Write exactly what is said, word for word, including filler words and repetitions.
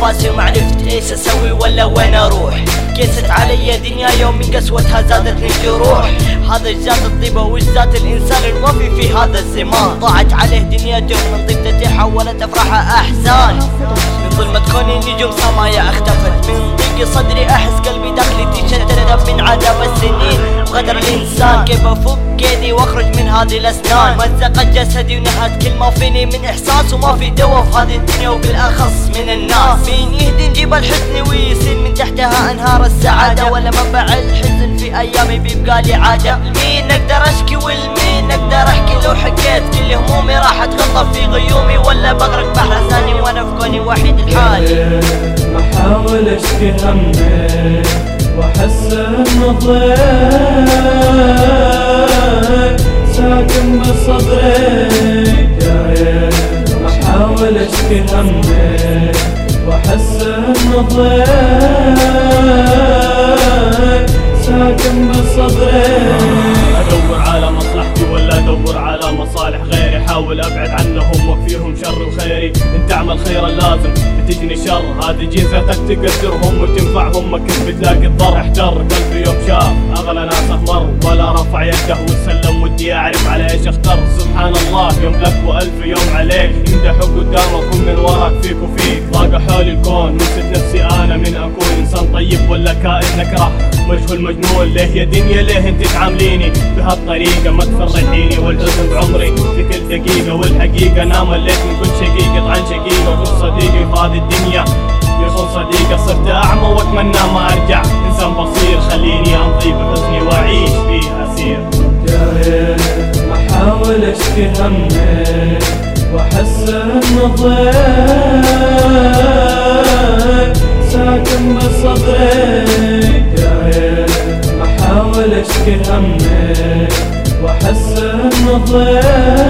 انفاسي وما عرفت ايش اسوي ولا وين اروح. قست علي دنيا يوم من قسوتها زادتني الجروح. هذا جزات الطيبة وجزات الانسان الوفي في هذا الزمان. ضاعت عليه دنيته من طيبته حولت افراحها احزان. من ظلمة كوني نجوم سمايا اختفت. من ضيق صدري احس قلبي داخلي تشتت من عذاب السنين وغدر الانسان. كيف افك ايدي واخرج من هذه الاسنان. مزقت جسدي ونهت كل ما فيني من احساس. وما في دوا في هذه الدنيا وبالاخص من الناس. مين يهدي نجيب الحزن ويصير من تحتها انهار السعادة. ولا منبع الحزن في ايامي بيبقى لي عادة. لمين اقدر اشكي والمين اقدر احكي؟ لو حكيت كل همومي راح اتغطى في غيومي. ولا بغرق بحر ثاني وانا في كوني وحيد الحالي. بحاول اشكي همي واحس ان ضيق ساكن بصدري. بحاول اشكي همي واحس ان ضيق ساكن بصدري. ادور على مصلحتي ولا ادور على مصالح غيري. حاول ابعد عنهم واكفيهم شر وخيري. ان تعمل خيرا لازم بتجني شر. هذه جيزتك تقدرهم وتنفعهم ما كنت بتلاقي الضر. احتر قلبي يوم شاف اغلى ناس احمر ولا رفع يده وسلم. ودي اعرف على ايش اختار. سبحان الله يوم لك والف يوم عليك. يمدحك قدامك ومن وراك فيك وفيك. ضاق حولي الكون نسيت نفسي انا من اكون انسان طيب ولا كائن نكره. مجهول مجنون ليه يا دنيا ليه انت تعامليني بهالطريقة؟ ما تفرحيني والحزن بعمري في كل دقيقة. والحقيقة انا مليت من كل شقيقة عن شقيقة. كل صديقي في هذه الدنيا يخون صديقة. صرت اعمى واتمنى ما ارجع انسان بصير. خليني امضي بحزني واعيش فيه اسير. بحاول اشكي همي واحس ان ضيق ساكن بصدري. بحاول اشكي همي واحس ان ضيق